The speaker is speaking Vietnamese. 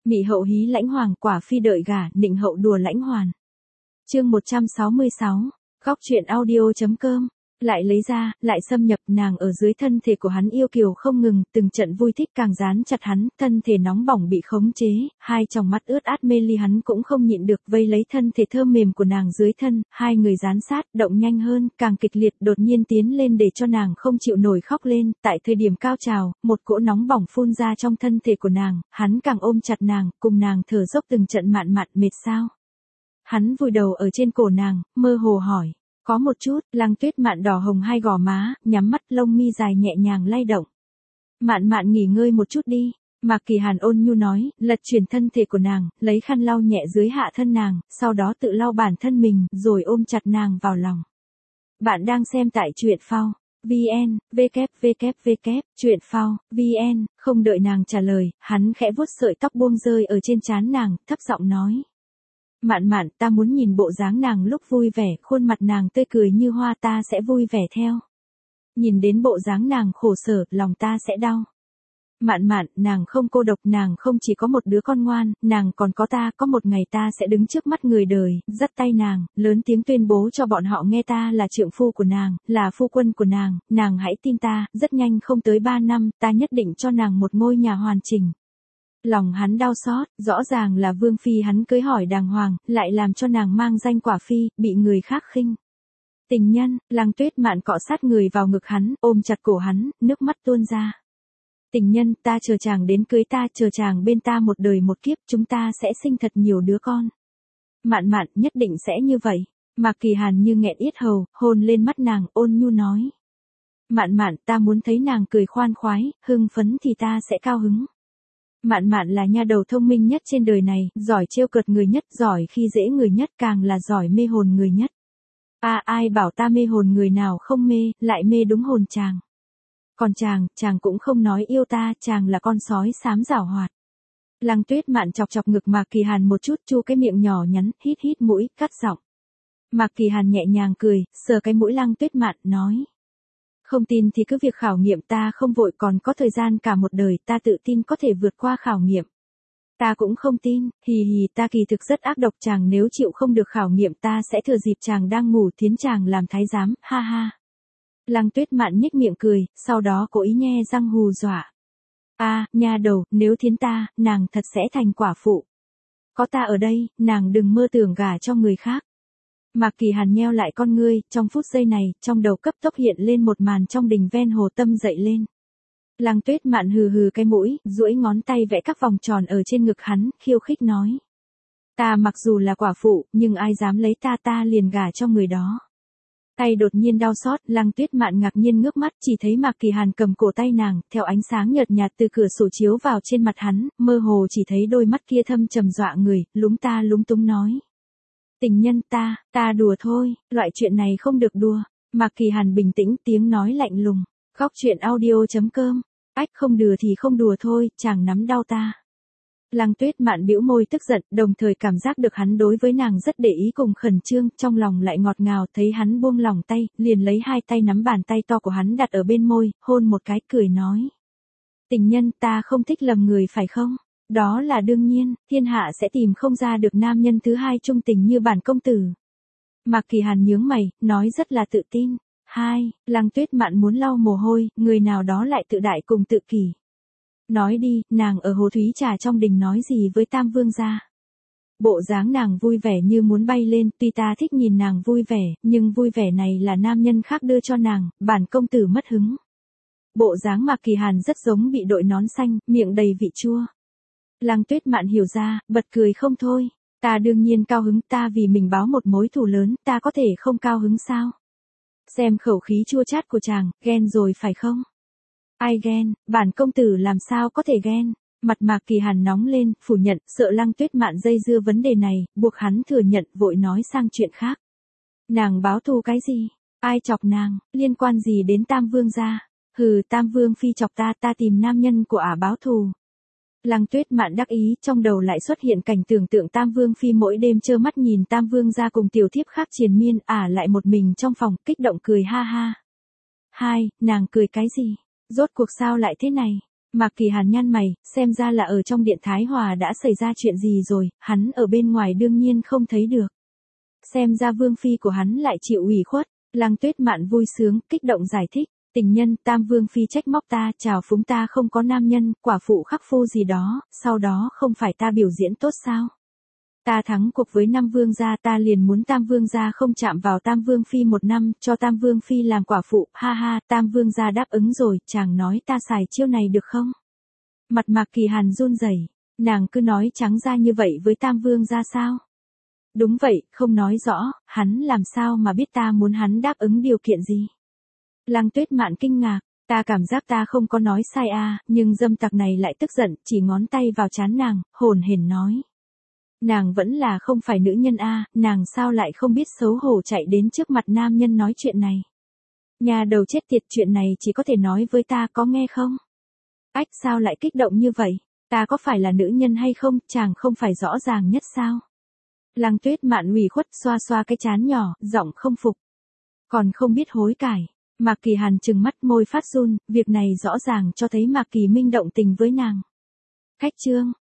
Mị hậu hí lãnh hoàng, quả phi đợi gả, nịnh hậu đùa lãnh hoàn. Chương 166, góc truyện audio.com. Lại lấy ra, lại xâm nhập nàng ở dưới thân thể của hắn yêu kiều không ngừng, từng trận vui thích càng dán chặt hắn, thân thể nóng bỏng bị khống chế, hai tròng mắt ướt át mê ly hắn cũng không nhịn được vây lấy thân thể thơm mềm của nàng dưới thân, hai người dán sát, động nhanh hơn, càng kịch liệt đột nhiên tiến lên để cho nàng không chịu nổi khóc lên, tại thời điểm cao trào, một cỗ nóng bỏng phun ra trong thân thể của nàng, hắn càng ôm chặt nàng, cùng nàng thở dốc từng trận mạn mệt sao. Hắn vùi đầu ở trên cổ nàng, mơ hồ hỏi. Có một chút, Lăng Tuyết Mạn đỏ hồng hai gò má, nhắm mắt lông mi dài nhẹ nhàng lay động. Mạn Mạn nghỉ ngơi một chút đi, Mạc Kỳ Hàn ôn nhu nói, lật chuyển thân thể của nàng, lấy khăn lau nhẹ dưới hạ thân nàng, sau đó tự lau bản thân mình, rồi ôm chặt nàng vào lòng. Bạn đang xem tại truyện phao. VN, www, truyện phao, VN, không đợi nàng trả lời, hắn khẽ vuốt sợi tóc buông rơi ở trên trán nàng, thấp giọng nói. Mạn Mạn, ta muốn nhìn bộ dáng nàng lúc vui vẻ, khuôn mặt nàng tươi cười như hoa ta sẽ vui vẻ theo. Nhìn đến bộ dáng nàng khổ sở, lòng ta sẽ đau. Mạn Mạn, nàng không cô độc, nàng không chỉ có một đứa con ngoan, nàng còn có ta, có một ngày ta sẽ đứng trước mắt người đời, dắt tay nàng, lớn tiếng tuyên bố cho bọn họ nghe ta là trượng phu của nàng, là phu quân của nàng hãy tin ta, rất nhanh không tới 3 năm, ta nhất định cho nàng một ngôi nhà hoàn chỉnh. Lòng hắn đau xót, rõ ràng là vương phi hắn cưới hỏi đàng hoàng, lại làm cho nàng mang danh quả phi, bị người khác khinh. Tình nhân, Lăng Tuyết Mạn cọ sát người vào ngực hắn, ôm chặt cổ hắn, nước mắt tuôn ra. Tình nhân, ta chờ chàng đến cưới ta, chờ chàng bên ta một đời một kiếp, chúng ta sẽ sinh thật nhiều đứa con. Mạn Mạn, nhất định sẽ như vậy. Mạc Kỳ Hàn như nghẹn yết hầu, hôn lên mắt nàng, ôn nhu nói. Mạn Mạn, ta muốn thấy nàng cười khoan khoái, hưng phấn thì ta sẽ cao hứng. Mạn Mạn là nha đầu thông minh nhất trên đời này, giỏi trêu cợt người nhất, giỏi khi dễ người nhất, càng là giỏi mê hồn người nhất. Ai bảo ta mê hồn người nào không mê, lại mê đúng hồn chàng. Còn chàng cũng không nói yêu ta, chàng là con sói xám giảo hoạt. Lăng Tuyết Mạn chọc chọc ngực Mạc Kỳ Hàn một chút, chu cái miệng nhỏ nhắn, hít mũi, cắt giọng. Mạc Kỳ Hàn nhẹ nhàng cười, sờ cái mũi Lăng Tuyết Mạn, nói. Không tin thì cứ việc khảo nghiệm, ta không vội, còn có thời gian cả một đời, ta tự tin có thể vượt qua khảo nghiệm. Ta cũng không tin, ta kỳ thực rất ác độc, chàng nếu chịu không được khảo nghiệm ta sẽ thừa dịp chàng đang ngủ thiến chàng làm thái giám, ha ha. Lăng Tuyết Mạn nhếch miệng cười, sau đó cố ý nhe răng hù dọa. Nha đầu, nếu thiến ta, nàng thật sẽ thành quả phụ. Có ta ở đây, nàng đừng mơ tưởng gả cho người khác. Mạc Kỳ Hàn nheo lại con ngươi, trong phút giây này, trong đầu cấp tốc hiện lên một màn trong đình ven hồ tâm dậy lên. Lăng Tuyết Mạn hừ cái mũi, duỗi ngón tay vẽ các vòng tròn ở trên ngực hắn, khiêu khích nói. Ta mặc dù là quả phụ, nhưng ai dám lấy ta liền gả cho người đó. Tay đột nhiên đau xót, Lăng Tuyết Mạn ngạc nhiên ngước mắt, chỉ thấy Mạc Kỳ Hàn cầm cổ tay nàng, theo ánh sáng nhợt nhạt từ cửa sổ chiếu vào trên mặt hắn, mơ hồ chỉ thấy đôi mắt kia thâm trầm dọa người, lúng túng nói. Tình nhân, ta đùa thôi, loại chuyện này không được đùa. Mạc Kỳ Hàn bình tĩnh, tiếng nói lạnh lùng. Góc truyện audio.com. Không đùa thì không đùa thôi, chàng nắm đau ta. Lăng Tuyết Mạn bĩu môi tức giận, đồng thời cảm giác được hắn đối với nàng rất để ý cùng khẩn trương, trong lòng lại ngọt ngào, thấy hắn buông lỏng tay, liền lấy hai tay nắm bàn tay to của hắn đặt ở bên môi, hôn một cái, cười nói. Tình nhân, ta không thích lầm người phải không? Đó là đương nhiên, thiên hạ sẽ tìm không ra được nam nhân thứ hai trung tình như bản công tử. Mạc Kỳ Hàn nhướng mày, nói rất là tự tin. Lăng Tuyết Mạn muốn lau mồ hôi, người nào đó lại tự đại cùng tự kỷ. Nói đi, nàng ở Hồ Thúy Trà trong đình nói gì với Tam Vương gia? Bộ dáng nàng vui vẻ như muốn bay lên, tuy ta thích nhìn nàng vui vẻ, nhưng vui vẻ này là nam nhân khác đưa cho nàng, bản công tử mất hứng. Bộ dáng Mạc Kỳ Hàn rất giống bị đội nón xanh, miệng đầy vị chua. Lăng Tuyết Mạn hiểu ra, bật cười không thôi. Ta đương nhiên cao hứng, ta vì mình báo một mối thù lớn, ta có thể không cao hứng sao? Xem khẩu khí chua chát của chàng, ghen rồi phải không? Ai ghen, bản công tử làm sao có thể ghen? Mặt Mạc Kỳ Hàn nóng lên, phủ nhận, sợ Lăng Tuyết Mạn dây dưa vấn đề này, buộc hắn thừa nhận, vội nói sang chuyện khác. Nàng báo thù cái gì? Ai chọc nàng, liên quan gì đến Tam Vương gia? Tam Vương phi chọc ta tìm nam nhân của ả báo thù. Lăng Tuyết Mạn đắc ý, trong đầu lại xuất hiện cảnh tưởng tượng Tam Vương phi mỗi đêm trơ mắt nhìn Tam Vương gia cùng tiểu thiếp khác triền miên, lại một mình trong phòng, kích động cười ha ha. Nàng cười cái gì? Rốt cuộc sao lại thế này? Mạc Kỳ Hàn nhăn mày, xem ra là ở trong điện Thái Hòa đã xảy ra chuyện gì rồi, hắn ở bên ngoài đương nhiên không thấy được. Xem ra vương phi của hắn lại chịu ủy khuất. Lăng Tuyết Mạn vui sướng, kích động giải thích. Tình nhân, Tam vương phi trách móc ta, chào phúng ta không có nam nhân, quả phụ khắc phu gì đó, sau đó không phải ta biểu diễn tốt sao? Ta thắng cuộc với Nam vương gia, ta liền muốn Tam vương gia không chạm vào Tam vương phi 1 năm, cho Tam vương phi làm quả phụ, ha ha, Tam vương gia đáp ứng rồi, chàng nói ta xài chiêu này được không? Mặt Mạc Kỳ Hàn run rẩy, nàng cứ nói trắng ra như vậy với Tam vương gia sao? Đúng vậy, không nói rõ, hắn làm sao mà biết ta muốn hắn đáp ứng điều kiện gì? Lăng Tuyết Mạn kinh ngạc, ta cảm giác ta không có nói sai à, nhưng dâm tặc này lại tức giận, chỉ ngón tay vào trán nàng, hồn hển nói. Nàng vẫn là không phải nữ nhân a, nàng sao lại không biết xấu hổ chạy đến trước mặt nam nhân nói chuyện này. Nhà đầu chết tiệt, chuyện này chỉ có thể nói với ta, có nghe không? Ách, sao lại kích động như vậy? Ta có phải là nữ nhân hay không, chàng không phải rõ ràng nhất sao? Lăng Tuyết Mạn ủy khuất xoa xoa cái trán nhỏ, giọng không phục. Còn không biết hối cải. Mạc Kỳ Hàn trừng mắt, môi phát run, việc này rõ ràng cho thấy Mạc Kỳ Minh động tình với nàng. Khách trương,